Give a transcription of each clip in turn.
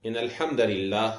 إن الحمد لله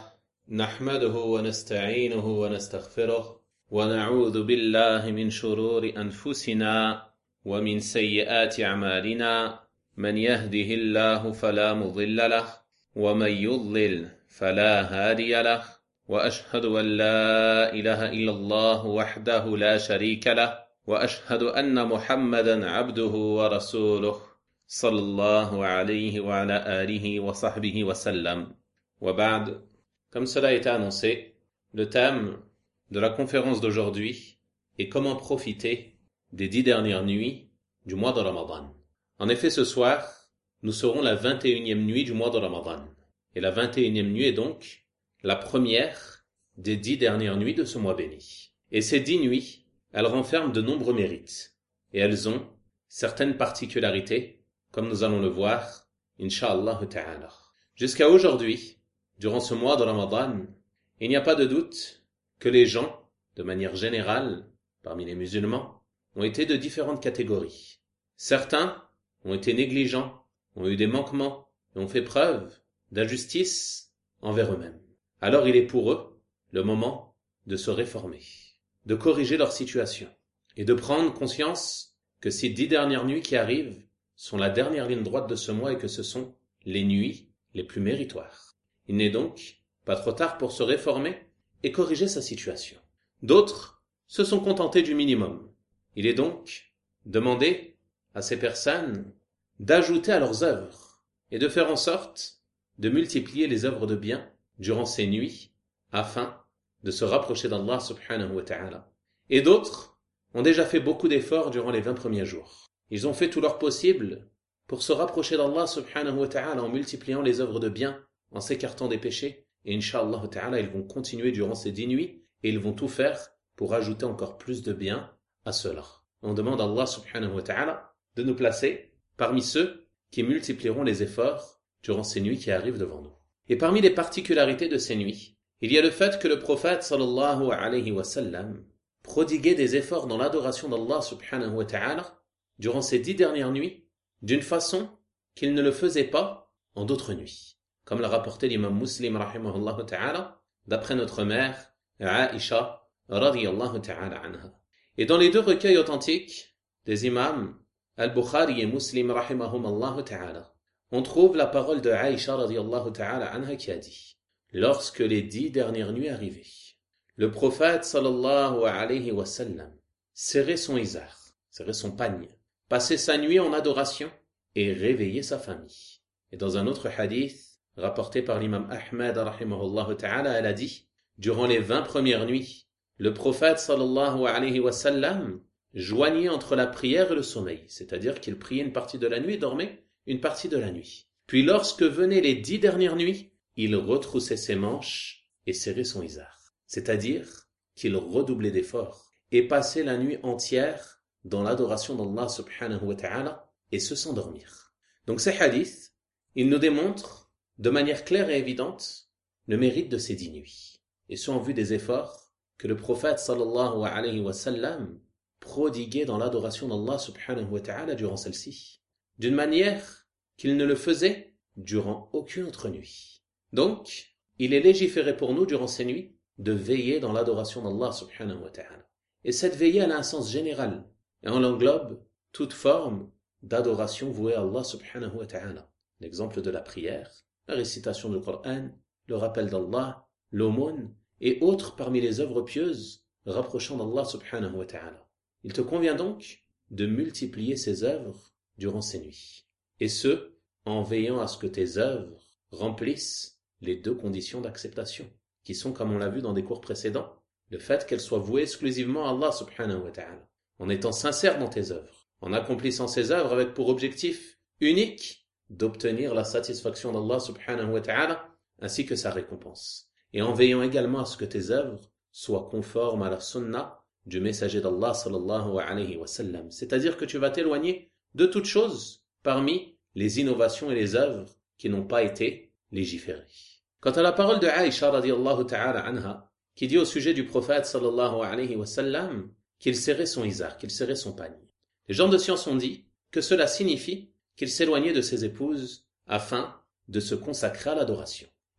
نحمده ونستعينه ونستغفره ونعوذ بالله من شرور أنفسنا ومن سيئات أعمالنا من يهده الله فلا مضل له ومن يضلل فلا هادي له وأشهد أن لا إله إلا الله وحده لا شريك له وأشهد أن محمدا عبده ورسوله صلى الله عليه وعلى آله وصحبه وسلم. Wabad, comme cela a été annoncé, le thème de la conférence d'aujourd'hui est comment profiter des 10 dernières nuits du mois de Ramadan. En effet, ce soir, nous serons la 21e nuit du mois de Ramadan. Et la 21e nuit est donc la première des 10 dernières nuits de ce mois béni. Et ces 10 nuits, elles renferment de nombreux mérites. Et elles ont certaines particularités, comme nous allons le voir, Inch'Allah ta'ala. Jusqu'à aujourd'hui, durant ce mois de Ramadan, il n'y a pas de doute que les gens, de manière générale, parmi les musulmans, ont été de différentes catégories. Certains ont été négligents, ont eu des manquements et ont fait preuve d'injustice envers eux-mêmes. Alors il est pour eux le moment de se réformer, de corriger leur situation et de prendre conscience que ces 10 dernières nuits qui arrivent sont la dernière ligne droite de ce mois et que ce sont les nuits les plus méritoires. Il n'est donc pas trop tard pour se réformer et corriger sa situation. D'autres se sont contentés du minimum. Il est donc demandé à ces personnes d'ajouter à leurs œuvres et de faire en sorte de multiplier les œuvres de bien durant ces nuits afin de se rapprocher d'Allah subhanahu wa ta'ala. Et d'autres ont déjà fait beaucoup d'efforts durant les 20 premiers jours. Ils ont fait tout leur possible pour se rapprocher d'Allah subhanahu wa ta'ala en multipliant les œuvres de bien, en s'écartant des péchés, et Inch'Allah ta'ala, ils vont continuer durant ces 10 nuits, et ils vont tout faire pour ajouter encore plus de bien à cela. On demande à Allah subhanahu wa ta'ala de nous placer parmi ceux qui multiplieront les efforts durant ces nuits qui arrivent devant nous. Et parmi les particularités de ces nuits, il y a le fait que le prophète sallallahu alayhi wa sallam prodiguait des efforts dans l'adoration d'Allah subhanahu wa ta'ala durant ces 10 dernières nuits, d'une façon qu'il ne le faisait pas en d'autres nuits. Comme l'a rapporté l'imam Muslim rahimahullah ta'ala, d'après notre mère, Aïcha radiyallahu ta'ala anha. Et dans les deux recueils authentiques des imams Al-Bukhari et Muslim rahimahumullah ta'ala, on trouve la parole de Aïcha radiyallahu ta'ala anha qui a dit: lorsque les 10 dernières nuits arrivaient, le prophète sallallahu alayhi wa sallam serrait son izar, serrait son pagne, passait sa nuit en adoration et réveillait sa famille. Et dans un autre hadith rapporté par l'imam Ahmad rahimahullah ta'ala, elle a dit: durant les 20 premières nuits, le prophète sallallahu alayhi wa sallam joignait entre la prière et le sommeil, c'est-à-dire qu'il priait une partie de la nuit et dormait une partie de la nuit. Puis lorsque venaient les 10 dernières nuits, il retroussait ses manches et serrait son izar, c'est-à-dire qu'il redoublait d'efforts et passait la nuit entière dans l'adoration d'Allah subhanahu wa ta'ala et se s'endormir. Donc ces hadiths, ils nous démontrent de manière claire et évidente le mérite de ces 10 nuits, et ce en vue des efforts que le prophète sallallahu alayhi wa sallam prodiguait dans l'adoration d'Allah subhanahu wa ta'ala durant celle-ci, d'une manière qu'il ne le faisait durant aucune autre nuit. Donc, il est légiféré pour nous durant ces nuits de veiller dans l'adoration d'Allah subhanahu wa ta'ala. Et cette veillée elle a un sens général, et on l'englobe toute forme d'adoration vouée à Allah subhanahu wa ta'ala. L'exemple de la prière, la récitation du Coran, le rappel d'Allah, l'aumône et autres parmi les œuvres pieuses rapprochant d'Allah subhanahu wa ta'ala. Il te convient donc de multiplier ces œuvres durant ces nuits. Et ce, en veillant à ce que tes œuvres remplissent les 2 conditions d'acceptation, qui sont, comme on l'a vu dans des cours précédents, le fait qu'elles soient vouées exclusivement à Allah subhanahu wa ta'ala, en étant sincère dans tes œuvres, en accomplissant ces œuvres avec pour objectif unique d'obtenir la satisfaction d'Allah subhanahu wa ta'ala ainsi que sa récompense, et en veillant également à ce que tes œuvres soient conformes à la sunna du messager d'Allah sallallahu alayhi wa sallam, c'est-à-dire que tu vas t'éloigner de toutes choses parmi les innovations et les œuvres qui n'ont pas été légiférées. Quant à la parole de Aïcha radiyallahu ta'ala anha, qui dit au sujet du prophète sallallahu alayhi wa sallam qu'il serrait son izar, qu'il serrait son pagne, les gens de science ont dit que cela signifie qu'il s'éloignait de ses épouses afin de se consacrer à l'adoration.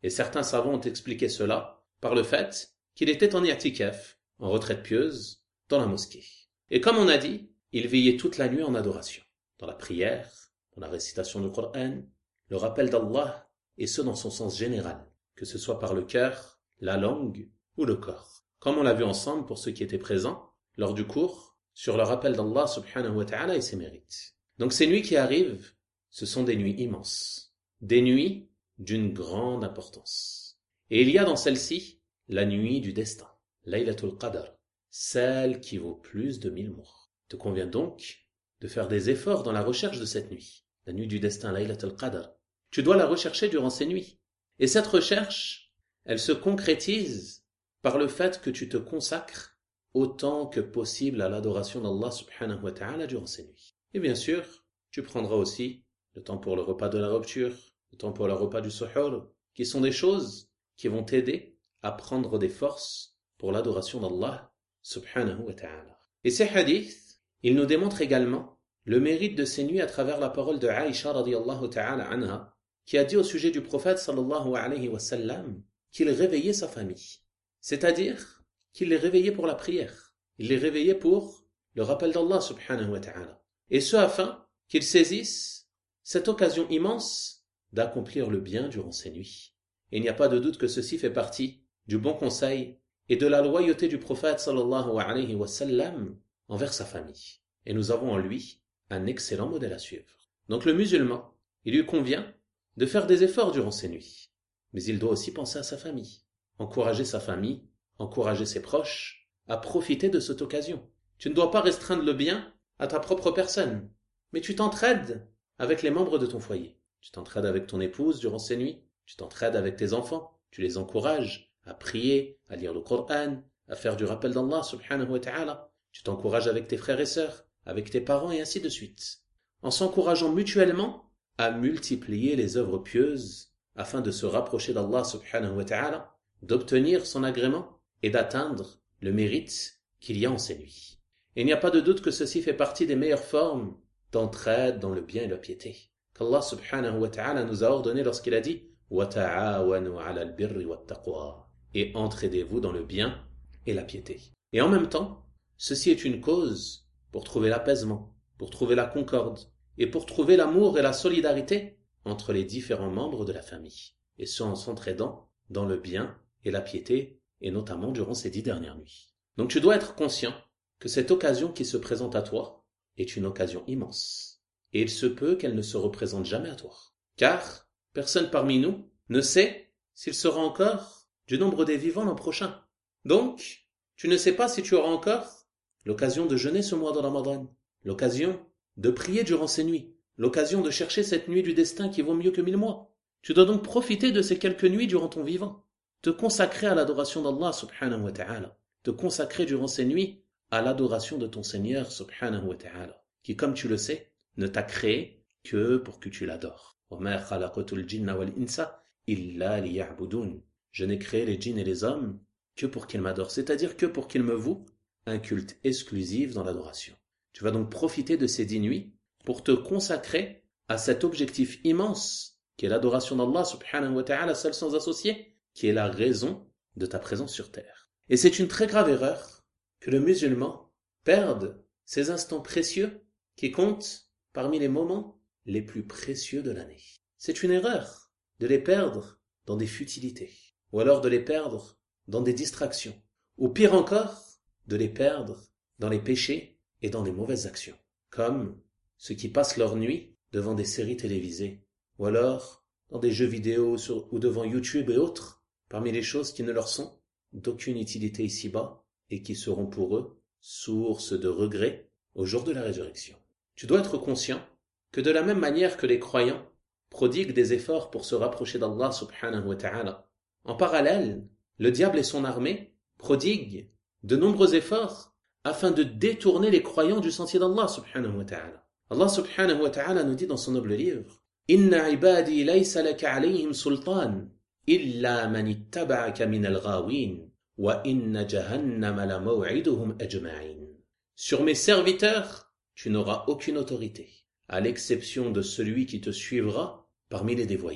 Et certains savants ont expliqué cela par le fait qu'il était en i'tikaf, en retraite pieuse, dans la mosquée. Et comme on a dit, il veillait toute la nuit en adoration, dans la prière, dans la récitation du Coran, le rappel d'Allah, et ce dans son sens général, que ce soit par le cœur, la langue ou le corps. Comme on l'a vu ensemble pour ceux qui étaient présents lors du cours, sur le rappel d'Allah subhanahu wa ta'ala et ses mérites. Donc ces nuits qui arrivent, ce sont des nuits immenses, des nuits d'une grande importance. Et il y a dans celle-ci la nuit du destin, Laylatul Qadr, celle qui vaut plus de 1000 mois. Il te convient donc de faire des efforts dans la recherche de cette nuit, la nuit du destin, Laylatul Qadr. Tu dois la rechercher durant ces nuits. Et cette recherche, elle se concrétise par le fait que tu te consacres autant que possible à l'adoration d'Allah subhanahu wa ta'ala durant ces nuits. Et bien sûr, tu prendras aussi le temps pour le repas de la rupture, le temps pour le repas du suhoor, qui sont des choses qui vont t'aider à prendre des forces pour l'adoration d'Allah subhanahu wa ta'ala. Et ces hadiths, ils nous démontrent également le mérite de ces nuits à travers la parole de Aïcha radiyallahu ta'ala anha, qui a dit au sujet du prophète sallallahu alayhi wa sallam qu'il réveillait sa famille. C'est-à-dire qu'il les réveillait pour la prière. Il les réveillait pour le rappel d'Allah subhanahu wa ta'ala. Et ce afin qu'ils saisissent cette occasion immense d'accomplir le bien durant ces nuits. Et il n'y a pas de doute que ceci fait partie du bon conseil et de la loyauté du prophète sallallahu alayhi wa sallam envers sa famille. Et nous avons en lui un excellent modèle à suivre. Donc le musulman, il lui convient de faire des efforts durant ces nuits. Mais il doit aussi penser à sa famille, encourager sa famille, encourager ses proches à profiter de cette occasion. Tu ne dois pas restreindre le bien à ta propre personne, mais tu t'entraides avec les membres de ton foyer. Tu t'entraides avec ton épouse durant ces nuits, tu t'entraides avec tes enfants, tu les encourages à prier, à lire le Coran, à faire du rappel d'Allah subhanahu wa ta'ala. Tu t'encourages avec tes frères et sœurs, avec tes parents et ainsi de suite. En s'encourageant mutuellement à multiplier les œuvres pieuses afin de se rapprocher d'Allah subhanahu wa ta'ala, d'obtenir son agrément et d'atteindre le mérite qu'il y a en ces nuits. Et il n'y a pas de doute que ceci fait partie des meilleures formes d'entraide dans le bien et la piété. Qu'Allah subhanahu wa ta'ala nous a ordonné lorsqu'il a dit « وَتَعَاوَنُوا عَلَى الْبِرِّ وَالتَّقْوَى » et entraidez-vous dans le bien et la piété. Et en même temps, ceci est une cause pour trouver l'apaisement, pour trouver la concorde, et pour trouver l'amour et la solidarité entre les différents membres de la famille, et ce en s'entraidant dans le bien et la piété, et notamment durant ces 10 dernières nuits. Donc tu dois être conscient que cette occasion qui se présente à toi est une occasion immense, et il se peut qu'elle ne se représente jamais à toi, car personne parmi nous ne sait s'il sera encore du nombre des vivants l'an prochain. Donc, tu ne sais pas si tu auras encore l'occasion de jeûner ce mois de Ramadan, l'occasion de prier durant ces nuits, l'occasion de chercher cette nuit du destin qui vaut mieux que 1000 mois. Tu dois donc profiter de ces quelques nuits durant ton vivant, te consacrer à l'adoration d'Allah subhanahu wa ta'ala, te consacrer durant ces nuits à l'adoration de ton Seigneur subhanahu wa ta'ala, qui, comme tu le sais, ne t'a créé que pour que tu l'adores. وَمَا خَلَقْتُ الْجِنَّ وَالْإِنسَ إِلَّا لِيَعْبُدُونَ. Je n'ai créé les djinns et les hommes que pour qu'ils m'adorent, c'est-à-dire que pour qu'ils me vouent un culte exclusif dans l'adoration. Tu vas donc profiter de ces 10 nuits pour te consacrer à cet objectif immense qui est l'adoration d'Allah subhanahu wa ta'ala, seul sans associé, qui est la raison de ta présence sur terre. Et c'est une très grave erreur que le musulman perde ces instants précieux qui comptent parmi les moments les plus précieux de l'année. C'est une erreur de les perdre dans des futilités, ou alors de les perdre dans des distractions, ou pire encore, de les perdre dans les péchés et dans les mauvaises actions, comme ceux qui passent leur nuit devant des séries télévisées, ou alors dans des jeux vidéo ou devant YouTube et autres, parmi les choses qui ne leur sont d'aucune utilité ici-bas et qui seront pour eux source de regrets au jour de la résurrection. Tu dois être conscient que de la même manière que les croyants prodiguent des efforts pour se rapprocher d'Allah subhanahu wa ta'ala, en parallèle, le diable et son armée prodiguent de nombreux efforts afin de détourner les croyants du sentier d'Allah subhanahu wa ta'ala. Allah subhanahu wa ta'ala nous dit dans son noble livre « Inna ibadi laysa laka alayhim sultan illa man ittaba'aka min al-ghawin wa inna jahannama la maw'iduhum ajma'in. » Sur mes serviteurs, tu n'auras aucune autorité, à l'exception de celui qui te suivra parmi les dévoyés.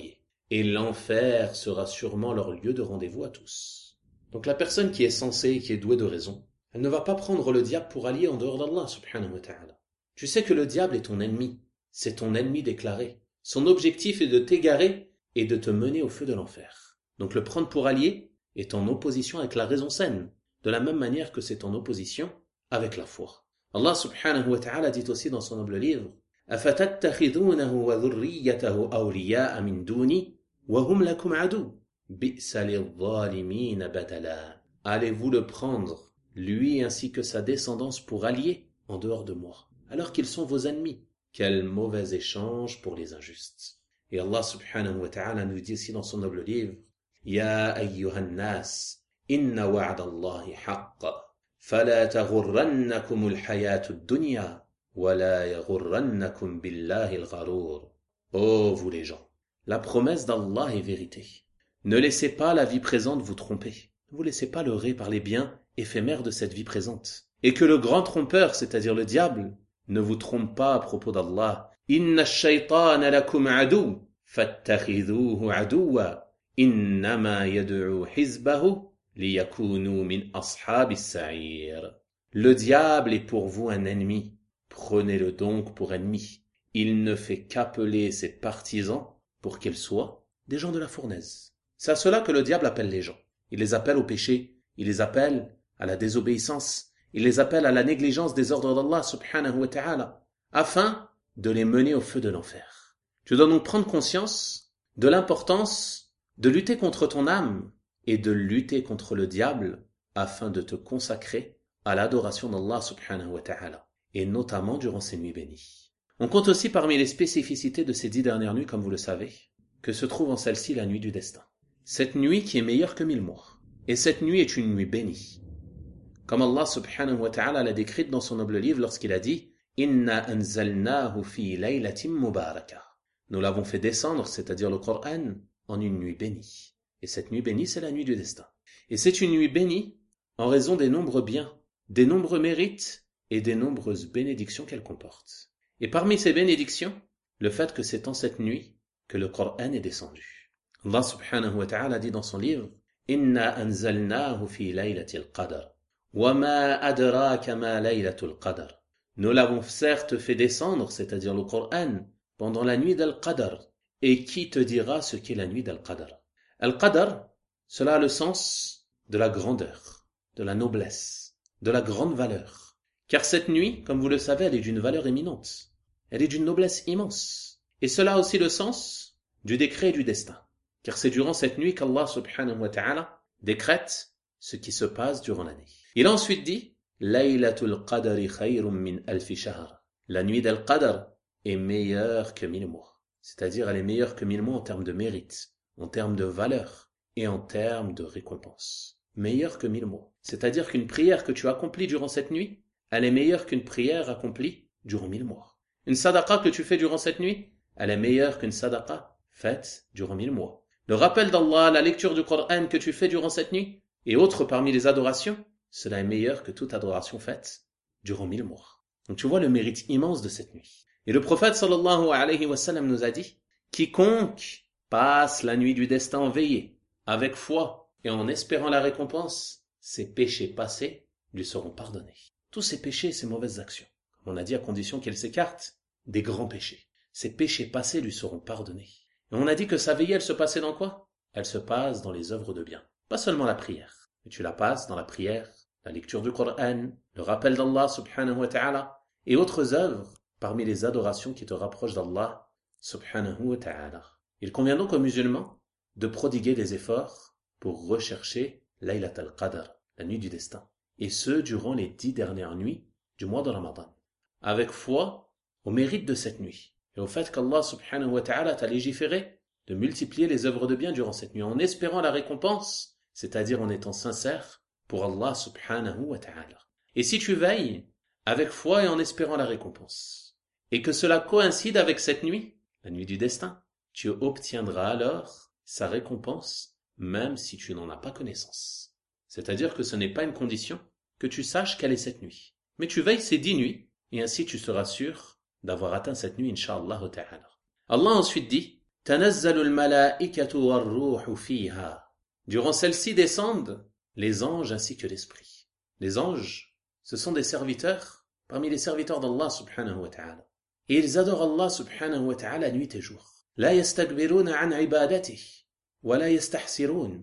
et l'enfer sera sûrement leur lieu de rendez-vous à tous. Donc la personne qui est sensée et qui est douée de raison, elle ne va pas prendre le diable pour allié en dehors d'Allah subhanahu wa ta'ala. Tu sais que le diable est ton ennemi, c'est ton ennemi déclaré. Son objectif est de t'égarer et de te mener au feu de l'enfer. Donc le prendre pour allié est en opposition avec la raison saine, de la même manière que c'est en opposition avec la foi. Allah subhanahu wa ta'ala dit aussi dans son noble livre أَفَتَتَّخِذُونَهُ وَذُرِّيَّتَهُ أَوْلِيَاءَ مِنْ دُونِي وَهُمْ لَكُمْ عَدُوٌّ بِئْسَ لِلظَّالِمِينَ بَدَلًا. Allez-vous le prendre, lui ainsi que sa descendance, pour alliés en dehors de moi, alors qu'ils sont vos ennemis? Quel mauvais échange pour les injustes. Et Allah subhanahu wa ta'ala nous dit ici dans son noble livre Ya ayyuhan nas, inna wa'da Allahi haqq, fala taghurrannakum al-hayatu ad-dunya, wa la yaghurrannakum billahi al-gharur. Ô vous les gens, la promesse d'Allah est vérité. Ne laissez pas la vie présente vous tromper. Ne vous laissez pas leurrer par les biens éphémères de cette vie présente. Et que le grand trompeur, c'est-à-dire le diable, ne vous trompe pas à propos d'Allah. Inna ash-shaytana lakum adu, fattakhidhuhu aduwa, innama yad'u hizbahu liyakunu min ashabis sa'ir. Le diable est pour vous un ennemi. Prenez-le donc pour ennemi. Il ne fait qu'appeler ses partisans pour qu'ils soient des gens de la fournaise. C'est à cela que le diable appelle les gens. Il les appelle au péché, il les appelle à la désobéissance, il les appelle à la négligence des ordres d'Allah subhanahu wa ta'ala, afin de les mener au feu de l'enfer. Tu dois donc prendre conscience de l'importance de lutter contre ton âme et de lutter contre le diable afin de te consacrer à l'adoration d'Allah subhanahu wa ta'ala, et notamment durant ces nuits bénies. On compte aussi parmi les spécificités de ces 10 dernières nuits, comme vous le savez, que se trouve en celle-ci la nuit du destin. Cette nuit qui est meilleure que 1000 mois. Et cette nuit est une nuit bénie. Comme Allah subhanahu wa ta'ala l'a décrite dans son noble livre lorsqu'il a dit Inna anzalnahu fi laylatin mubarakah. Nous l'avons fait descendre, c'est-à-dire le Coran, en une nuit bénie. Et cette nuit bénie, c'est la nuit du destin. Et c'est une nuit bénie en raison des nombreux biens, des nombreux mérites et des nombreuses bénédictions qu'elle comporte. Et parmi ces bénédictions, le fait que c'est en cette nuit que le Coran est descendu. Allah subhanahu wa ta'ala dit dans son livre Inna anzalnahu fi laylatil qadr. Wa ma adraka ma laylatul qadr. Nous l'avons certes fait descendre, c'est-à-dire le Coran, pendant la nuit d'Al-Qadr. Et qui te dira ce qu'est la nuit d'Al-Qadr? Al-Qadr, cela a le sens de la grandeur, de la noblesse, de la grande valeur. Car cette nuit, comme vous le savez, elle est d'une valeur éminente. Elle est d'une noblesse immense. Et cela a aussi le sens du décret et du destin. Car c'est durant cette nuit qu'Allah subhanahu wa ta'ala décrète ce qui se passe durant l'année. Il a ensuite dit Laylatul Qadri khayrun min alfi shahr. La nuit d'Al-Qadr est meilleure que 1000 mois. C'est-à-dire elle est meilleure que 1000 mois en termes de mérite, en termes de valeur et en termes de récompense. Meilleure que 1000 mois. C'est-à-dire qu'une prière que tu accomplis durant cette nuit, elle est meilleure qu'une prière accomplie durant 1000 mois. Une sadaqa que tu fais durant cette nuit, elle est meilleure qu'une sadaqa faite durant 1000 mois. Le rappel d'Allah, la lecture du Coran que tu fais durant cette nuit, et autres parmi les adorations, cela est meilleur que toute adoration faite durant 1000 mois. Donc tu vois le mérite immense de cette nuit. Et le prophète sallallahu alayhi wa sallam nous a dit quiconque passe la nuit du destin en veillée, avec foi et en espérant la récompense, ses péchés passés lui seront pardonnés. Tous ces péchés et ces mauvaises actions, comme on a dit à condition qu'elles s'écartent des grands péchés. Ces péchés passés lui seront pardonnés. Et on a dit que sa veillée, elle se passait dans quoi? Elle se passe dans les œuvres de bien. Pas seulement la prière, mais tu la passes dans la prière, la lecture du Coran, le rappel d'Allah subhanahu wa ta'ala, et autres œuvres parmi les adorations qui te rapprochent d'Allah subhanahu wa ta'ala. Il convient donc aux musulmans de prodiguer des efforts pour rechercher Laylat al-Qadr, la nuit du destin, et ce durant les 10 dernières nuits du mois de Ramadan, avec foi au mérite de cette nuit, et au fait qu'Allah subhanahu wa ta'ala t'a légiféré de multiplier les œuvres de bien durant cette nuit, en espérant la récompense, c'est-à-dire en étant sincère pour Allah subhanahu wa ta'ala. Et si tu veilles avec foi et en espérant la récompense, et que cela coïncide avec cette nuit, la nuit du destin, tu obtiendras alors sa récompense, même si tu n'en as pas connaissance. C'est-à-dire que ce n'est pas une condition que tu saches quelle est cette nuit. Mais tu veilles ces 10 nuits, et ainsi tu seras sûr d'avoir atteint cette nuit, incha'Allah ta'ala. Allah ensuite dit, تنزل الملائكة والروح فيها. Durant celle-ci descendent les anges ainsi que l'esprit. Les anges, ce sont des serviteurs parmi les serviteurs d'Allah subhanahu wa ta'ala. Et ils adorent Allah subhanahu wa ta'ala nuit et jour. لا يستكبرون عن عبادته ولا يستحسرون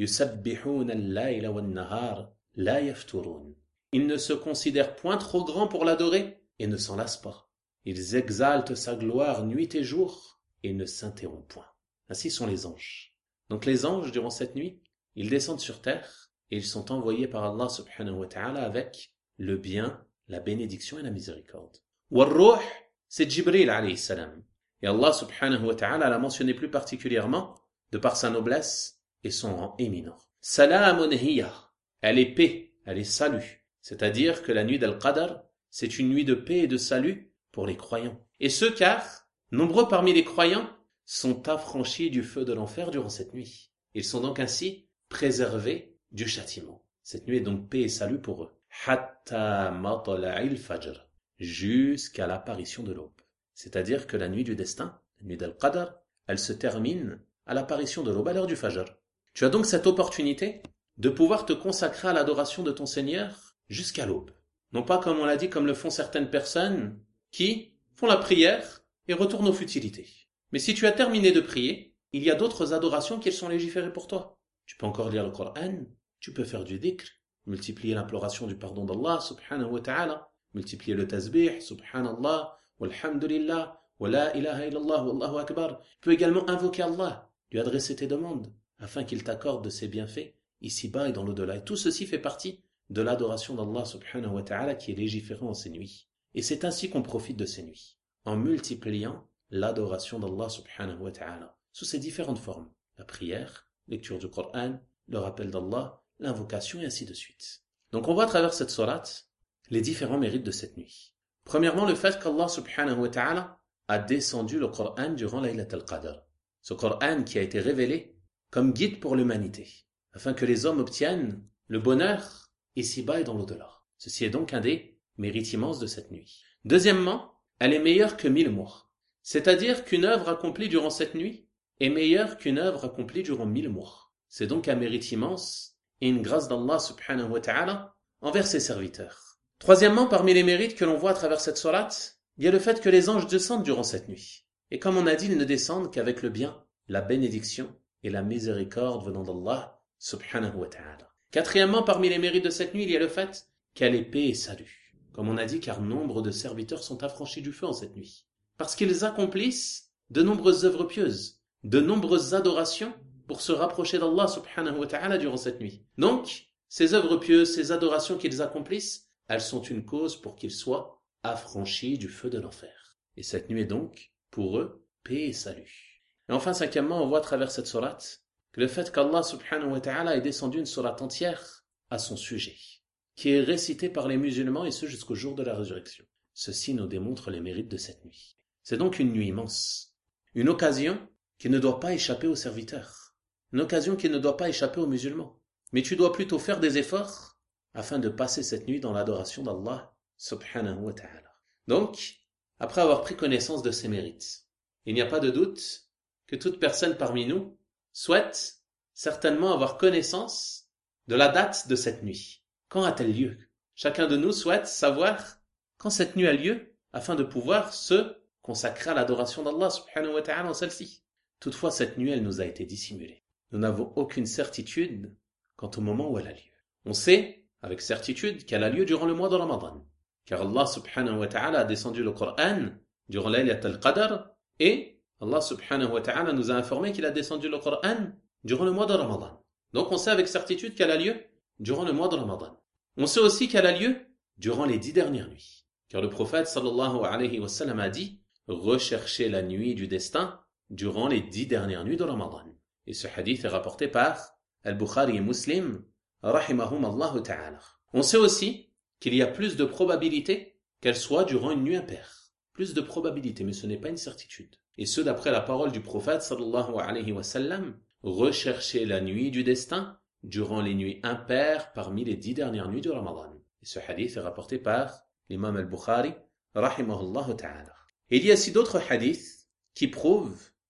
يسبحون الليل والنهار لا يفترون. Ils ne se considèrent point trop grands pour l'adorer et ne s'en lassent pas. Ils exaltent sa gloire nuit et jour et ne s'interrompent point. Ainsi sont les anges. Donc les anges, durant cette nuit, ils descendent sur terre et ils sont envoyés par Allah subhanahu wa ta'ala avec le bien, la bénédiction et la miséricorde. War-Ruh, c'est Jibril alayhi salam. Et Allah subhanahu wa ta'ala l'a mentionné plus particulièrement de par sa noblesse et son rang éminent. Salamun hiya, elle est paix, elle est salut. C'est-à-dire que la nuit d'Al-Qadr, c'est une nuit de paix et de salut pour les croyants. Et ce car, nombreux parmi les croyants sont affranchis du feu de l'enfer durant cette nuit. Ils sont donc ainsi préservés du châtiment. Cette nuit est donc paix et salut pour eux. Hatta matla'il fajr, jusqu'à l'apparition de l'aube. C'est-à-dire que la nuit du destin, la nuit d'Al-Qadr, elle se termine à l'apparition de l'aube à l'heure du fajr. Tu as donc cette opportunité de pouvoir te consacrer à l'adoration de ton Seigneur jusqu'à l'aube. Non pas comme on l'a dit, comme le font certaines personnes qui font la prière et retournent aux futilités. Mais si tu as terminé de prier, il y a d'autres adorations qui sont légiférées pour toi. Tu peux encore lire le Coran, tu peux faire du dhikr, multiplier l'imploration du pardon d'Allah subhanahu wa ta'ala, multiplier le tasbih, subhanallah, walhamdulillah, wa la ilaha illallah, wallahu akbar. Tu peux également invoquer Allah, lui adresser tes demandes, afin qu'il t'accorde de ses bienfaits, ici-bas et dans l'au-delà. Et tout ceci fait partie de l'adoration d'Allah subhanahu wa ta'ala qui est légiférée en ces nuits. Et c'est ainsi qu'on profite de ces nuits, en multipliant l'adoration d'Allah subhanahu wa ta'ala, sous ses différentes formes. La prière, lecture du Coran, le rappel d'Allah, l'invocation et ainsi de suite. Donc on voit à travers cette sourate les différents mérites de cette nuit. Premièrement, le fait qu'Allah subhanahu wa ta'ala a descendu le Coran durant Laylat al-Qadr. Ce Coran qui a été révélé comme guide pour l'humanité, afin que les hommes obtiennent le bonheur ici-bas et dans l'au-delà. Ceci est donc un des mérites immenses de cette nuit. Deuxièmement, elle est meilleure que 1000 mois. C'est-à-dire qu'une œuvre accomplie durant cette nuit est meilleure qu'une œuvre accomplie durant 1000 mois. C'est donc un mérite immense et une grâce d'Allah subhanahu wa ta'ala envers ses serviteurs. Troisièmement, parmi les mérites que l'on voit à travers cette sourate, il y a le fait que les anges descendent durant cette nuit. Et comme on a dit, ils ne descendent qu'avec le bien, la bénédiction et la miséricorde venant d'Allah subhanahu wa ta'ala. Quatrièmement, parmi les mérites de cette nuit, il y a le fait qu'elle est paix et salut. Comme on a dit, car nombre de serviteurs sont affranchis du feu en cette nuit. Parce qu'ils accomplissent de nombreuses œuvres pieuses, de nombreuses adorations pour se rapprocher d'Allah subhanahu wa ta'ala durant cette nuit. Donc, ces œuvres pieuses, ces adorations qu'ils accomplissent, elles sont une cause pour qu'ils soient affranchis du feu de l'enfer. Et cette nuit est donc, pour eux, paix et salut. Et enfin, cinquièmement, on voit à travers cette sourate que le fait qu'Allah subhanahu wa ta'ala ait descendu une sourate entière à son sujet, qui est récitée par les musulmans et ce jusqu'au jour de la résurrection. Ceci nous démontre les mérites de cette nuit. C'est donc une nuit immense, une occasion qui ne doit pas échapper aux serviteurs, une occasion qui ne doit pas échapper aux musulmans. Mais tu dois plutôt faire des efforts afin de passer cette nuit dans l'adoration d'Allah subhanahu wa ta'ala. Donc, après avoir pris connaissance de ces mérites, il n'y a pas de doute que toute personne parmi nous souhaite certainement avoir connaissance de la date de cette nuit. Quand a-t-elle lieu? Chacun de nous souhaite savoir quand cette nuit a lieu afin de pouvoir se consacrer à l'adoration d'Allah subhanahu wa ta'ala en celle-ci. Toutefois, cette nuit, elle nous a été dissimulée. Nous n'avons aucune certitude quant au moment où elle a lieu. On sait avec certitude qu'elle a lieu durant le mois de Ramadan, car Allah subhanahu wa ta'ala a descendu le Coran durant Laylat al-Qadr et Allah subhanahu wa ta'ala nous a informé qu'il a descendu le Coran durant le mois de Ramadan. Donc on sait avec certitude qu'elle a lieu durant le mois de Ramadan. On sait aussi qu'elle a lieu durant les 10 dernières nuits, car le prophète sallallahu alayhi wa sallam a dit « Recherchez la nuit du destin durant les 10 dernières nuits de Ramadan ». Et ce hadith est rapporté par Al-Bukhari et Muslim, rahimahum Allahu ta'ala. On sait aussi qu'il y a plus de probabilité qu'elle soit durant une nuit impaire. Plus de probabilité, mais ce n'est pas une certitude. Et ce, d'après la parole du prophète sallallahu alayhi wa sallam, recherchez la nuit du destin durant les nuits impaires parmi les 10 dernières nuits du Ramadan. Et ce hadith est rapporté par l'imam Al-Bukhari, rahimahullahu ta'ala. Et il y a aussi d'autres hadiths qui prouvent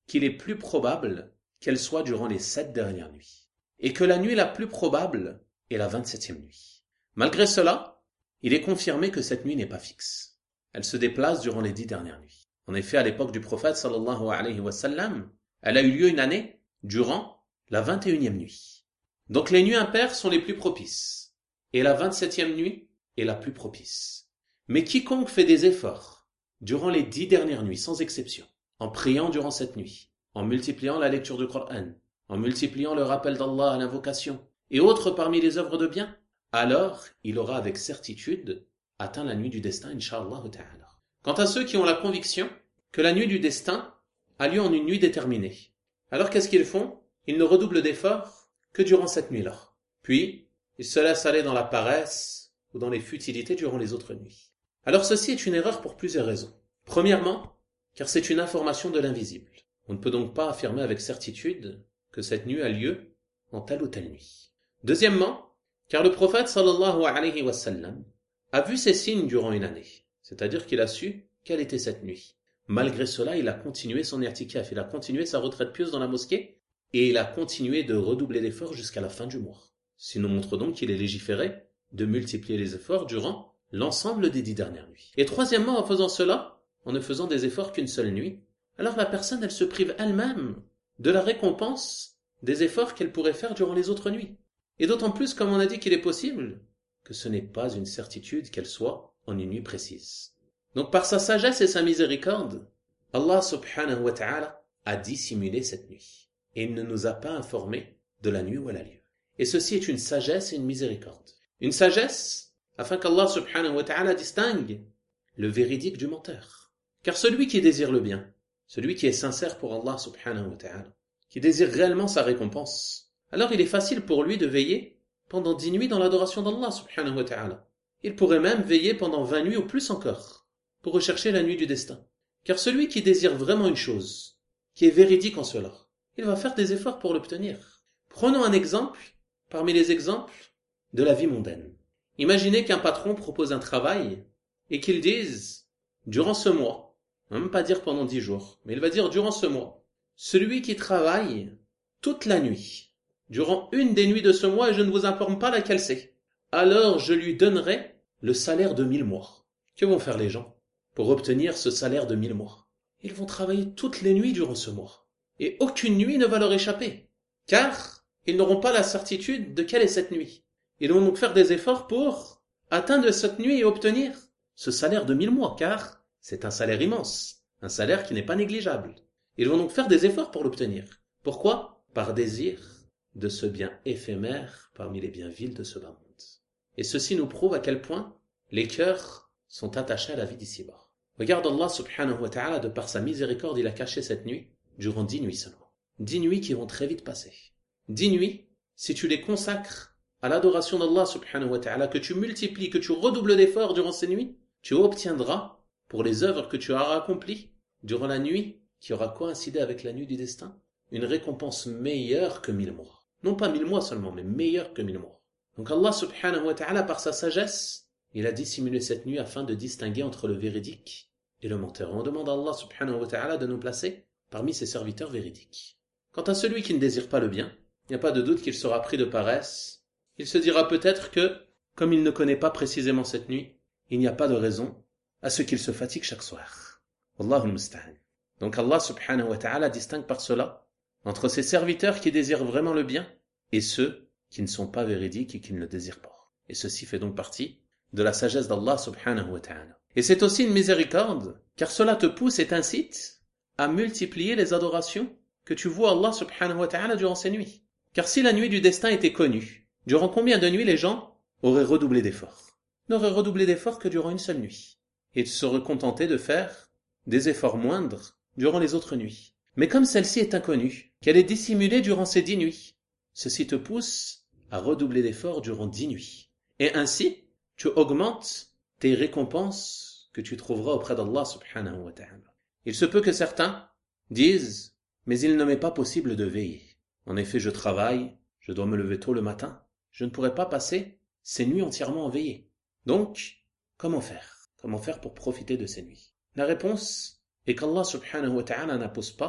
qu'il est plus probable qu'elle soit durant les 7 dernières nuits. Et que la nuit la plus probable est la 27e nuit. Malgré cela, il est confirmé que cette nuit n'est pas fixe. Elle se déplace durant les 10 dernières nuits. En effet, à l'époque du prophète sallallahu alayhi wa sallam, elle a eu lieu une année durant la 21e nuit. Donc les nuits impaires sont les plus propices. Et la 27e nuit est la plus propice. Mais quiconque fait des efforts durant les 10 dernières nuits, sans exception, en priant durant cette nuit, en multipliant la lecture du Coran, en multipliant le rappel d'Allah à l'invocation, et autres parmi les œuvres de bien, alors il aura avec certitude atteint la nuit du destin, incha'Allah ta'ala. Quant à ceux qui ont la conviction que la nuit du destin a lieu en une nuit déterminée, alors qu'est-ce qu'ils font? Ils ne redoublent d'efforts que durant cette nuit-là. Puis, ils se laissent aller dans la paresse ou dans les futilités durant les autres nuits. Alors ceci est une erreur pour plusieurs raisons. Premièrement, car c'est une information de l'invisible. On ne peut donc pas affirmer avec certitude que cette nuit a lieu en telle ou telle nuit. Deuxièmement, car le prophète sallallahu alayhi wa sallam a vu ces signes durant une année, c'est-à-dire qu'il a su quelle était cette nuit. Malgré cela, il a continué son i'tikaf, il a continué sa retraite pieuse dans la mosquée et il a continué de redoubler d'efforts jusqu'à la fin du mois. Ce qui nous montre donc qu'il est légiféré de multiplier les efforts durant l'ensemble des 10 dernières nuits. Et troisièmement, en faisant cela, en ne faisant des efforts qu'une seule nuit, alors la personne, elle se prive elle-même de la récompense des efforts qu'elle pourrait faire durant les autres nuits. Et d'autant plus, comme on a dit qu'il est possible, que ce n'est pas une certitude qu'elle soit en une nuit précise. Donc par sa sagesse et sa miséricorde, Allah subhanahu wa ta'ala a dissimulé cette nuit. Et il ne nous a pas informé de la nuit où elle a lieu. Et ceci est une sagesse et une miséricorde. Une sagesse, afin qu'Allah subhanahu wa ta'ala distingue le véridique du menteur. Car celui qui désire le bien, celui qui est sincère pour Allah subhanahu wa ta'ala, qui désire réellement sa récompense, alors il est facile pour lui de veiller pendant 10 nuits dans l'adoration d'Allah subhanahu wa ta'ala. Il pourrait même veiller pendant 20 nuits ou plus encore, pour rechercher la nuit du destin. Car celui qui désire vraiment une chose, qui est véridique en cela, il va faire des efforts pour l'obtenir. Prenons un exemple, parmi les exemples de la vie mondaine. Imaginez qu'un patron propose un travail, et qu'il dise, durant ce mois, on ne va même pas dire pendant 10 jours, mais il va dire durant ce mois, celui qui travaille toute la nuit, durant une des nuits de ce mois, et je ne vous informe pas laquelle c'est, alors je lui donnerai le salaire de 1000 mois. Que vont faire les gens pour obtenir ce salaire de 1000 mois? Ils vont travailler toutes les nuits durant ce mois. Et aucune nuit ne va leur échapper. Car ils n'auront pas la certitude de quelle est cette nuit. Ils vont donc faire des efforts pour atteindre cette nuit et obtenir ce salaire de 1000 mois. Car c'est un salaire immense. Un salaire qui n'est pas négligeable. Ils vont donc faire des efforts pour l'obtenir. Pourquoi? Par désir de ce bien éphémère parmi les biens vils de ce bas monde. Et ceci nous prouve à quel point les cœurs sont attachés à la vie d'ici-bas. Regarde Allah subhanahu wa ta'ala, de par sa miséricorde, il a caché cette nuit durant 10 nuits seulement. 10 nuits qui vont très vite passer. 10 nuits, si tu les consacres à l'adoration d'Allah subhanahu wa ta'ala, que tu multiplies, que tu redoubles d'efforts durant ces nuits, tu obtiendras, pour les œuvres que tu auras accomplies durant la nuit qui aura coïncidé avec la nuit du destin, une récompense meilleure que 1000 mois. Non pas 1000 mois seulement, mais meilleure que 1000 mois. Donc Allah subhanahu wa ta'ala, par sa sagesse, il a dissimulé cette nuit afin de distinguer entre le véridique et le menteur. On demande à Allah subhanahu wa ta'ala de nous placer parmi ses serviteurs véridiques. Quant à celui qui ne désire pas le bien, il n'y a pas de doute qu'il sera pris de paresse. Il se dira peut-être que, comme il ne connaît pas précisément cette nuit, il n'y a pas de raison à ce qu'il se fatigue chaque soir. Wallahu musta'an. Donc Allah subhanahu wa ta'ala distingue par cela entre ses serviteurs qui désirent vraiment le bien et ceux qui ne sont pas véridiques et qui ne le désirent pas. Et ceci fait donc partie de la sagesse d'Allah subhanahu wa ta'ala. Et c'est aussi une miséricorde, car cela te pousse et t'incite à multiplier les adorations que tu vois Allah subhanahu wa ta'ala durant ces nuits. Car si la nuit du destin était connue, durant combien de nuits les gens auraient redoublé d'efforts? N'auraient redoublé d'efforts que durant une seule nuit. Et ils seraient contentés de faire des efforts moindres durant les autres nuits. Mais comme celle-ci est inconnue, qu'elle est dissimulée durant ces 10 nuits, ceci te pousse à redoubler d'efforts durant 10 nuits. Et ainsi, tu augmentes tes récompenses que tu trouveras auprès d'Allah subhanahu wa ta'ala. Il se peut que certains disent, mais il ne m'est pas possible de veiller. En effet, je travaille, je dois me lever tôt le matin, je ne pourrai pas passer ces nuits entièrement en veillée. Donc, comment faire? Comment faire pour profiter de ces nuits? La réponse est qu'Allah subhanahu wa ta'ala n'impose pas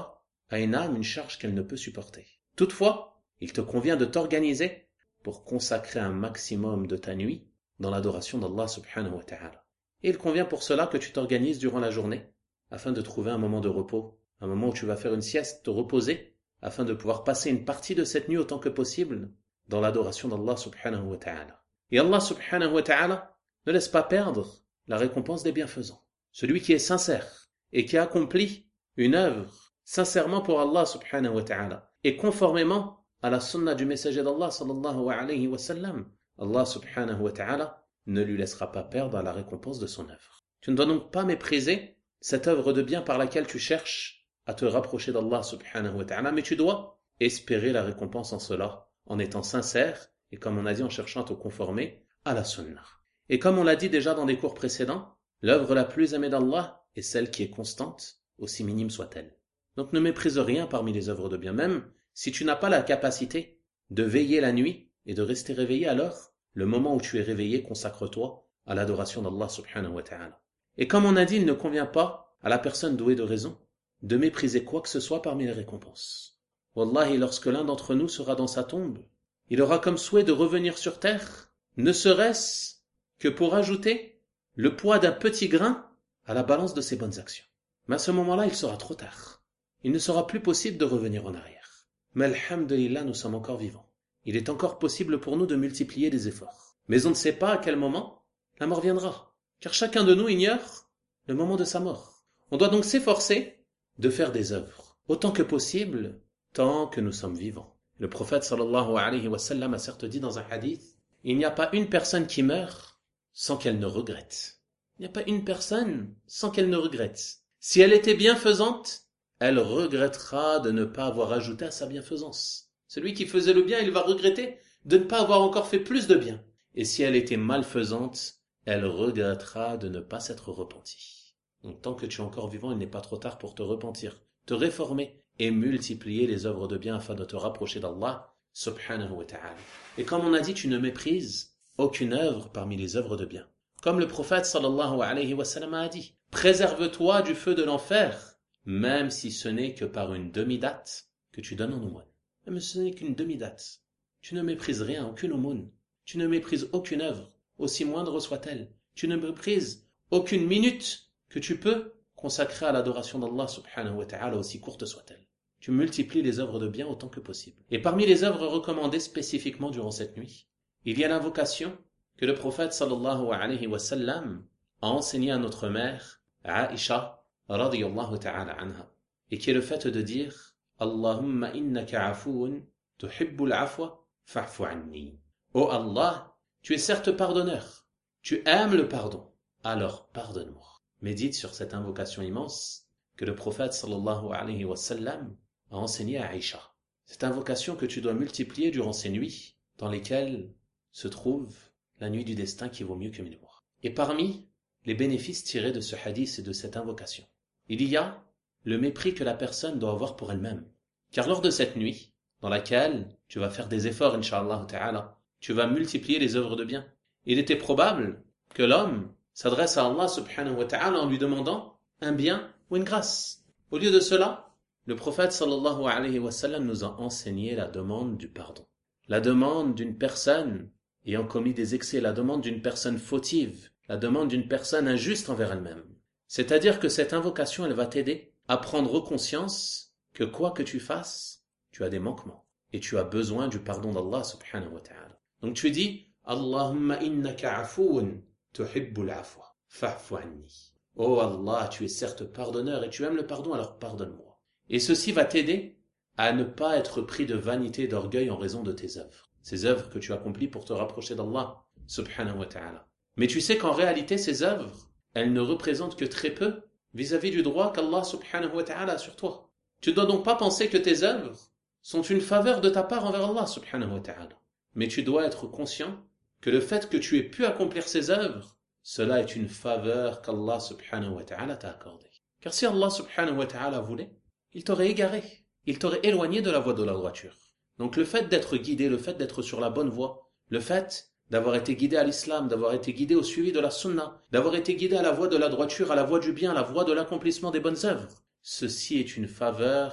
à une âme une charge qu'elle ne peut supporter. Toutefois, il te convient de t'organiser pour consacrer un maximum de ta nuit dans l'adoration d'Allah subhanahu wa ta'ala. Et il convient pour cela que tu t'organises durant la journée afin de trouver un moment de repos, un moment où tu vas faire une sieste, te reposer, afin de pouvoir passer une partie de cette nuit autant que possible dans l'adoration d'Allah subhanahu wa ta'ala. Et Allah subhanahu wa ta'ala ne laisse pas perdre la récompense des bienfaisants. Celui qui est sincère et qui accomplit une œuvre sincèrement pour Allah subhanahu wa ta'ala et conformément à la sunna du messager d'Allah sallallahu alayhi wa sallam, Allah subhanahu wa ta'ala ne lui laissera pas perdre la récompense de son œuvre. Tu ne dois donc pas mépriser cette œuvre de bien par laquelle tu cherches à te rapprocher d'Allah subhanahu wa ta'ala, mais tu dois espérer la récompense en cela, en étant sincère et comme on a dit en cherchant à te conformer à la sunna. Et comme on l'a dit déjà dans des cours précédents, l'œuvre la plus aimée d'Allah est celle qui est constante, aussi minime soit-elle. Donc ne méprise rien parmi les œuvres de bien, même si tu n'as pas la capacité de veiller la nuit et de rester réveillé, alors le moment où tu es réveillé, consacre-toi à l'adoration d'Allah subhanahu wa ta'ala. Et comme on a dit, il ne convient pas à la personne douée de raison de mépriser quoi que ce soit parmi les récompenses. Wallahi, lorsque l'un d'entre nous sera dans sa tombe, il aura comme souhait de revenir sur terre, ne serait-ce que pour ajouter le poids d'un petit grain à la balance de ses bonnes actions. Mais à ce moment-là, il sera trop tard. Il ne sera plus possible de revenir en arrière. Mais alhamdulillah, nous sommes encore vivants. Il est encore possible pour nous de multiplier les efforts. Mais on ne sait pas à quel moment la mort viendra. Car chacun de nous ignore le moment de sa mort. On doit donc s'efforcer de faire des œuvres, autant que possible, tant que nous sommes vivants. Le prophète sallallahu alayhi wa sallam a certes dit dans un hadith, il n'y a pas une personne qui meurt sans qu'elle ne regrette. Il n'y a pas une personne sans qu'elle ne regrette. Si elle était bienfaisante, elle regrettera de ne pas avoir ajouté à sa bienfaisance. Celui qui faisait le bien, il va regretter de ne pas avoir encore fait plus de bien. Et si elle était malfaisante, elle regrettera de ne pas s'être repentie. Donc tant que tu es encore vivant, il n'est pas trop tard pour te repentir, te réformer et multiplier les œuvres de bien afin de te rapprocher d'Allah subhanahu wa ta'ala. Et comme on a dit, tu ne méprises aucune œuvre parmi les œuvres de bien. Comme le prophète sallallahu alayhi wa sallam a dit, préserve-toi du feu de l'enfer, même si ce n'est que par une demi-date que tu donnes en aumône. Même si ce n'est qu'une demi-date. Tu ne méprises rien, aucune aumône. Tu ne méprises aucune œuvre, aussi moindre soit-elle. Tu ne méprises aucune minute que tu peux consacrer à l'adoration d'Allah subhanahu wa ta'ala, aussi courte soit-elle. Tu multiplies les œuvres de bien autant que possible. Et parmi les œuvres recommandées spécifiquement durant cette nuit, il y a l'invocation que le prophète sallallahu alayhi wa sallam a enseignée à notre mère, Aïcha radiyallahu ta'ala anha, et qui est le fait de dire Allahumma innaka afoun tuhibbul afwa fa'fu anni. Oh Allah, tu es certes pardonneur, tu aimes le pardon, alors pardonne-moi. Médite sur cette invocation immense que le prophète sallallahu alayhi wa sallam a enseignée à Aïcha. Cette invocation que tu dois multiplier durant ces nuits dans lesquelles se trouve la nuit du destin qui vaut mieux que 1000 mois. Et parmi les bénéfices tirés de ce hadith et de cette invocation, il y a le mépris que la personne doit avoir pour elle-même. Car lors de cette nuit, dans laquelle tu vas faire des efforts, incha'Allah ta'ala, tu vas multiplier les œuvres de bien. Il était probable que l'homme s'adresse à Allah subhanahu wa ta'ala en lui demandant un bien ou une grâce. Au lieu de cela, le prophète sallallahu alayhi wa sallam nous a enseigné la demande du pardon. La demande d'une personne ayant commis des excès, la demande d'une personne fautive, la demande d'une personne injuste envers elle-même. C'est-à-dire que cette invocation, elle va t'aider à prendre conscience que quoi que tu fasses, tu as des manquements et tu as besoin du pardon d'Allah subhanahu wa ta'ala. Donc tu dis Allahumma innaka afoun tuhibbul afwa fa'fu anni. Oh Allah, tu es certes pardonneur et tu aimes le pardon, alors pardonne-moi. Et ceci va t'aider à ne pas être pris de vanité et d'orgueil en raison de tes œuvres. Ces œuvres que tu accomplis pour te rapprocher d'Allah subhanahu wa ta'ala. Mais tu sais qu'en réalité, ces œuvres, elles ne représentent que très peu vis-à-vis du droit qu'Allah subhanahu wa ta'ala a sur toi. Tu ne dois donc pas penser que tes œuvres sont une faveur de ta part envers Allah subhanahu wa ta'ala. Mais tu dois être conscient que le fait que tu aies pu accomplir ces œuvres, cela est une faveur qu'Allah subhanahu wa ta'ala t'a accordée. Car si Allah subhanahu wa ta'ala voulait, il t'aurait égaré, il t'aurait éloigné de la voie de la droiture. Donc le fait d'être guidé, le fait d'être sur la bonne voie, le fait d'avoir été guidé à l'islam, d'avoir été guidé au suivi de la sunna, d'avoir été guidé à la voie de la droiture, à la voie du bien, à la voie de l'accomplissement des bonnes œuvres, ceci est une faveur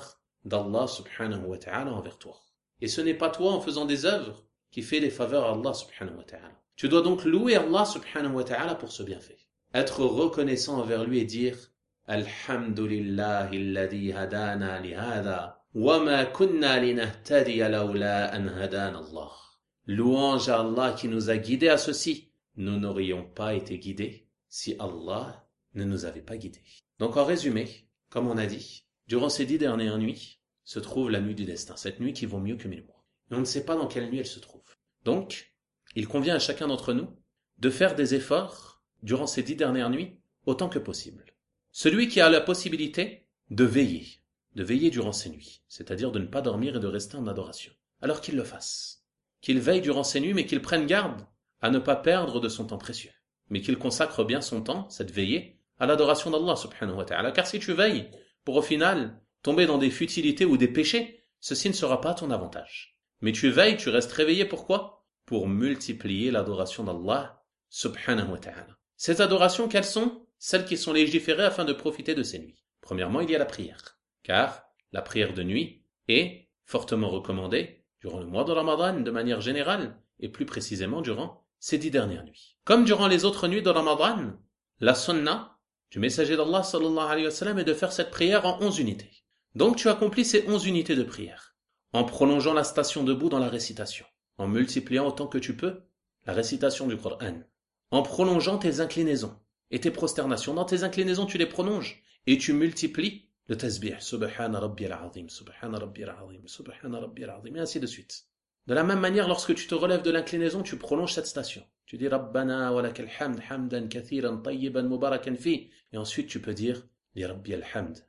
d'Allah subhanahu wa ta'ala envers toi. Et ce n'est pas toi en faisant des œuvres qui fait des faveurs à Allah subhanahu wa ta'ala. Tu dois donc louer Allah subhanahu wa ta'ala pour ce bienfait. Être reconnaissant envers lui et dire Alhamdulillahi alladhi hadana li hadha wa ma kunna linahtadiya lawla an hadana Allah. Louange à Allah qui nous a guidés à ceci. Nous n'aurions pas été guidés si Allah ne nous avait pas guidés. Donc en résumé, comme on a dit, durant ces 10 dernières nuits se trouve la nuit du destin, cette nuit qui vaut mieux que 1000 mois. Et on ne sait pas dans quelle nuit elle se trouve. Donc, il convient à chacun d'entre nous de faire des efforts durant ces 10 dernières nuits autant que possible. Celui qui a la possibilité de veiller durant ces nuits, c'est-à-dire de ne pas dormir et de rester en adoration, alors qu'il le fasse. Qu'il veille durant ces nuits, mais qu'il prenne garde à ne pas perdre de son temps précieux, mais qu'il consacre bien son temps, cette veillée, à l'adoration d'Allah subhanahu wa ta'ala. Car si tu veilles pour au final tomber dans des futilités ou des péchés, ceci ne sera pas à ton avantage. Mais tu veilles, tu restes réveillé, pourquoi ? Pour multiplier l'adoration d'Allah subhanahu wa ta'ala. Ces adorations, quelles sont ? Celles qui sont légiférées afin de profiter de ces nuits. Premièrement, il y a la prière, car la prière de nuit est fortement recommandée durant le mois de Ramadan de manière générale, et plus précisément durant ces 10 dernières nuits. Comme durant les autres nuits de Ramadan, la sunna du messager d'Allah sallallahu alayhi wa sallam est de faire cette prière en 11 unités. Donc tu accomplis ces 11 unités de prière, en prolongeant la station debout dans la récitation, en multipliant autant que tu peux la récitation du Coran, en prolongeant tes inclinaisons et tes prosternations. Dans tes inclinaisons, tu les prolonges et tu multiplies le tasbih, subhana rabbiyal azim, subhana rabbiyal azim, subhana rabbiyal azim, et ainsi de suite. De la même manière, lorsque tu te relèves de l'inclinaison, tu prolonges cette station. Tu dis Rabbana wa lakal hamd, hamdan kathiran tayyiban mubarakan fi. Et ensuite, tu peux dire Li rabbiyal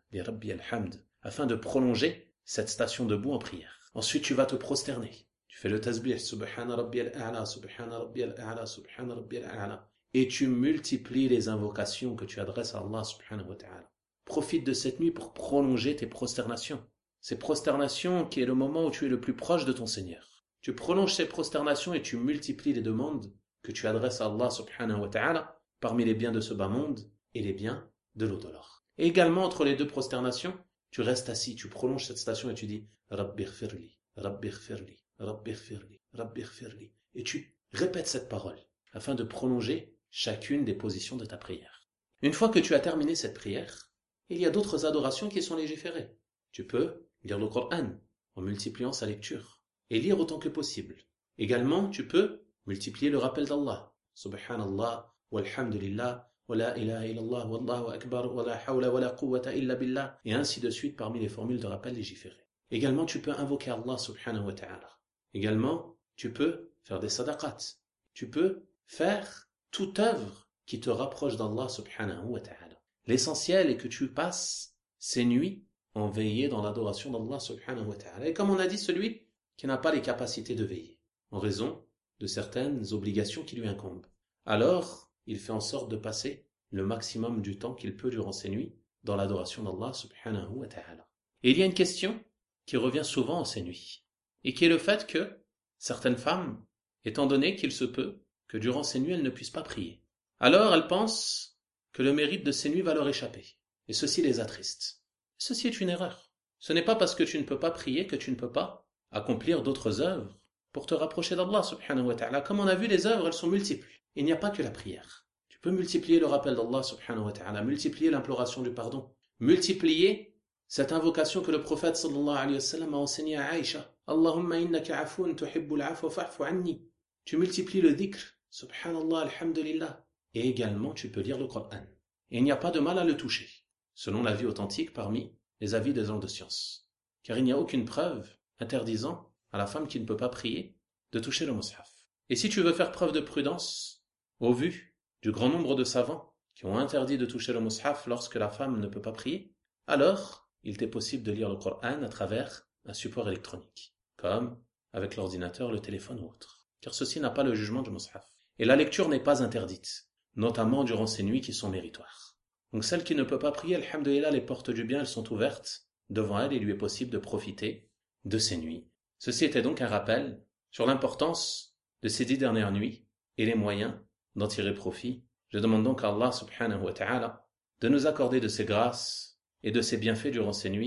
hamd, afin de prolonger cette station debout en prière. Ensuite, tu vas te prosterner. Tu fais le tasbih, subhana rabbiyal a'la, subhana rabbiyal a'la, subhana rabbiyal a'la. Et tu multiplies les invocations que tu adresses à Allah subhanahu wa ta'ala. Profite de cette nuit pour prolonger tes prosternations. Ces prosternations qui est le moment où tu es le plus proche de ton Seigneur. Tu prolonges ces prosternations et tu multiplies les demandes que tu adresses à Allah subhanahu wa ta'ala parmi les biens de ce bas monde et les biens de l'au-delà. Et également entre les deux prosternations, tu restes assis, tu prolonges cette station et tu dis Rabbi ghfirli, Rabbi ghfirli, Rabbi ghfirli, Rabbi ghfirli. Et tu répètes cette parole afin de prolonger chacune des positions de ta prière. Une fois que tu as terminé cette prière, il y a d'autres adorations qui sont légiférées. Tu peux lire le Coran en multipliant sa lecture et lire autant que possible. Également, tu peux multiplier le rappel d'Allah. Subhanallah, walhamdulillah, wa la ilaha illallah, wallahu akbar, wa la hawla wa la quwwata illa billah, et ainsi de suite parmi les formules de rappel légiférées. Également, tu peux invoquer Allah subhanahu wa ta'ala. Également, tu peux faire des sadaqat. Tu peux faire toute œuvre qui te rapproche d'Allah subhanahu wa ta'ala. L'essentiel est que tu passes ces nuits en veillée dans l'adoration d'Allah subhanahu wa ta'ala. Et comme on a dit, celui qui n'a pas les capacités de veiller, en raison de certaines obligations qui lui incombent. Alors, il fait en sorte de passer le maximum du temps qu'il peut durant ces nuits dans l'adoration d'Allah subhanahu wa ta'ala. Et il y a une question qui revient souvent en ces nuits, et qui est le fait que certaines femmes, étant donné qu'il se peut que durant ces nuits elles ne puissent pas prier, alors elles pensent que le mérite de ces nuits va leur échapper, et ceci les attriste. Ceci est une erreur. Ce n'est pas parce que tu ne peux pas prier que tu ne peux pas accomplir d'autres œuvres pour te rapprocher d'Allah subhanahu wa ta'ala. Comme on a vu, les œuvres, elles sont multiples. Il n'y a pas que la prière. Tu peux multiplier le rappel d'Allah subhanahu wa ta'ala, multiplier l'imploration du pardon, multiplier cette invocation que le prophète sallallahu alayhi wa sallam a enseignée à Aïcha. Allahumma innaka afoun tuhibbul afwa fa'fu anni. Tu multiplies le dhikr, subhanallah, alhamdulillah. Et également, tu peux lire le Coran. Et il n'y a pas de mal à le toucher, selon l'avis authentique parmi les avis des gens de science. Car il n'y a aucune preuve interdisant à la femme qui ne peut pas prier de toucher le mushaf. Et si tu veux faire preuve de prudence, au vu du grand nombre de savants qui ont interdit de toucher le mushaf lorsque la femme ne peut pas prier, alors il t'est possible de lire le Coran à travers un support électronique, comme avec l'ordinateur, le téléphone ou autre. Car ceci n'a pas le jugement du mushaf. Et la lecture n'est pas interdite, notamment durant ces nuits qui sont méritoires. Donc celle qui ne peut pas prier, alhamdulillah, les portes du bien, elles sont ouvertes devant elle et il lui est possible de profiter de ces nuits. Ceci était donc un rappel sur l'importance de ces 10 dernières nuits et les moyens d'en tirer profit. Je demande donc à Allah subhanahu wa ta'ala de nous accorder de ses grâces et de ses bienfaits durant ces nuits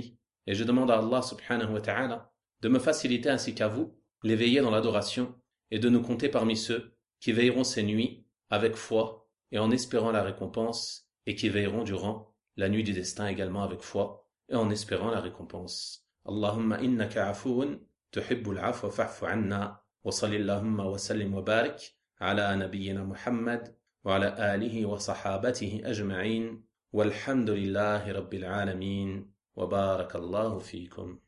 Et je demande à Allah subhanahu wa ta'ala de me faciliter ainsi qu'à vous l'éveiller dans l'adoration et de nous compter parmi ceux qui veilleront ces nuits avec foi et en espérant la récompense et qui veilleront durant la nuit du destin également avec foi et en espérant la récompense. Allahumma innaka afoun tuhibbul afwa fa'fu anna wa salillahumma wa sallim wa barik ala nabiyyina Muhammad wa ala alihi wa sahabatihi ajma'in walhamdulillahi rabbil alamin wa barakallahu fikum.